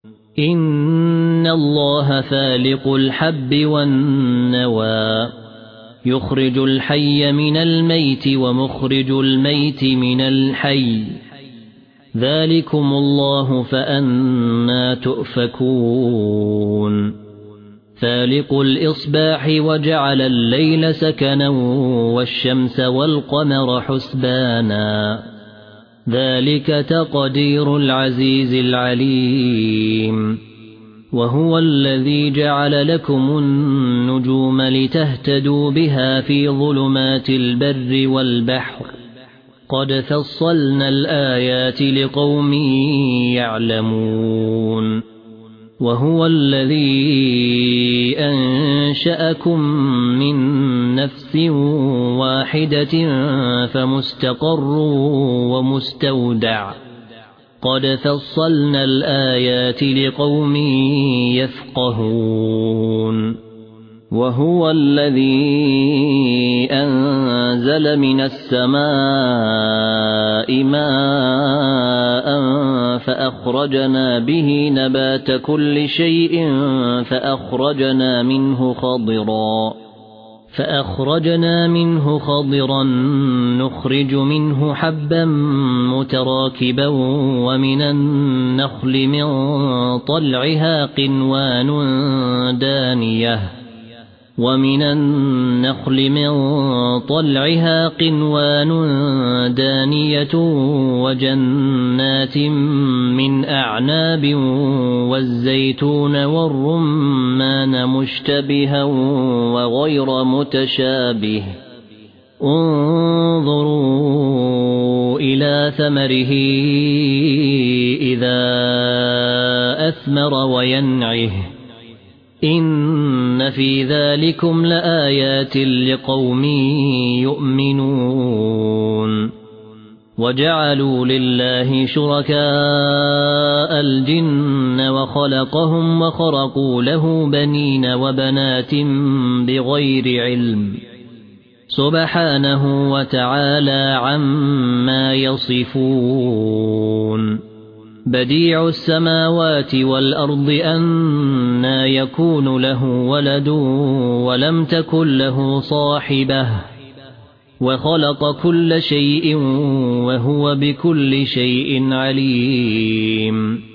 إن الله فالق الحب والنوى يخرج الحي من الميت ومخرج الميت من الحي ذلكم الله فأنى تؤفكون فالق الإصباح وجعل الليل سكنا والشمس والقمر حسبانا ذلك تقدير العزيز العليم وهو الذي جعل لكم النجوم لتهتدوا بها في ظلمات البر والبحر قد فصلنا الآيات لقوم يعلمون وهو الذي أنشأكم من نفس واحدة فمستقر ومستودع قد فصلنا الآيات لقوم يفقهون وهو الذي أنزل من السماء ماء فأخرجنا به نبات كل شيء فأخرجنا منه خضرا نخرج منه حبا متراكبا ومن النخل من طلعها قنوان دانية وجنات من أعناب والزيتون والرمان مشتبها وغير متشابه انظروا إلى ثمره إذا أثمر وينعه إن في ذلكم لآيات لقوم يؤمنون وجعلوا لله شركاء الجن وخلقهم وخرقوا له بنين وبنات بغير علم سبحانه وتعالى عما يصفون بديع السماوات والأرض أنى يكون له ولد ولم تكن له صاحبة وخلق كل شيء وهو بكل شيء عليم